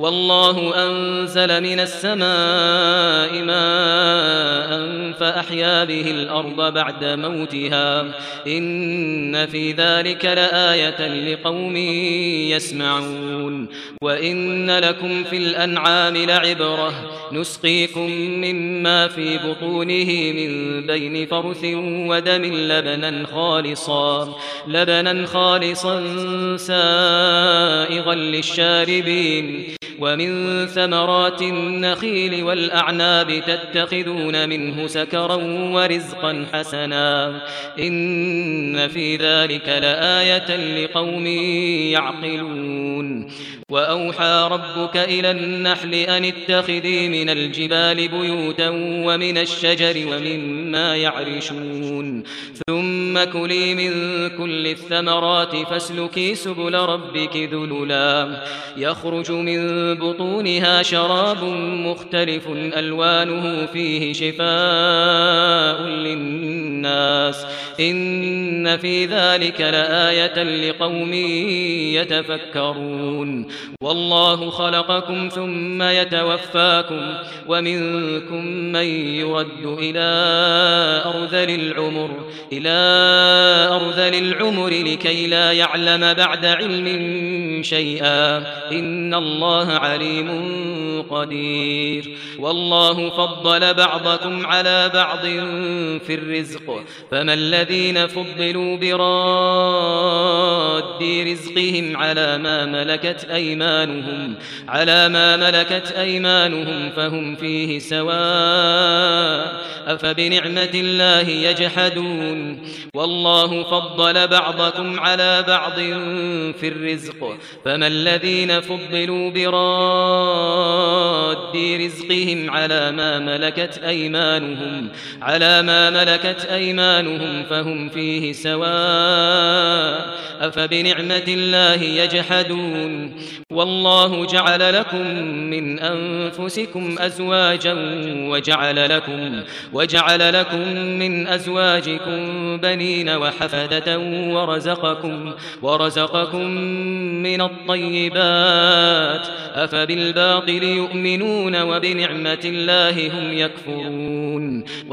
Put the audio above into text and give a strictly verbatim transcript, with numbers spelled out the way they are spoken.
والله أنزل من السماء ماء فأحيا به الأرض بعد موتها إن في ذلك لآية لقوم يسمعون وإن لكم في الأنعام لعبرة نسقيكم مما في بطونه من بين فرث ودم لبنا خالصا لبنا خالصا سائغا للشاربين ومن ثمرات النخيل والأعناب تتخذون منه سكرا ورزقا حسنا إن في ذلك لآية لقوم يعقلون وأوحى ربك إلى النحل أن اتخذي من الجبال بيوتا ومن الشجر ومما يعرشون ثم كلي من كل الثمرات فاسلكي سبل ربك ذللا يخرج من بطونها شراب مختلف ألوانه فيه شفاء للناس إن في ذلك لآية لقوم يتفكرون والله خلقكم ثم يتوفاكم ومنكم من يرد إلى أرذل العمر إلى أرذل العمر لكي لا يعلم بعد علم شيئا إن الله عليم قدير والله فضل بعضكم على بعض في الرزق فما الذين فضلوا براد رزقهم على ما ملكت أيمانهم على ما ملكت أيمانهم فهم فيه سواء أفبنعمة الله يجحدون والله فضل بعضكم على بعض في الرزق فما الذين فضلوا براد رزقهم على ما ملكت أيمانهم على ما ملكت أيمانهم فهم فيه سواء أفبنعمة الله يجحدون والله جعل لكم من أنفسكم أزواجا وجعل لكم وجعل لكم من أزواجكم بنين وحفدة ورزقكم ورزقكم من الطيبات أفبالباطل يؤمنون وبنعمة الله هم يكفرون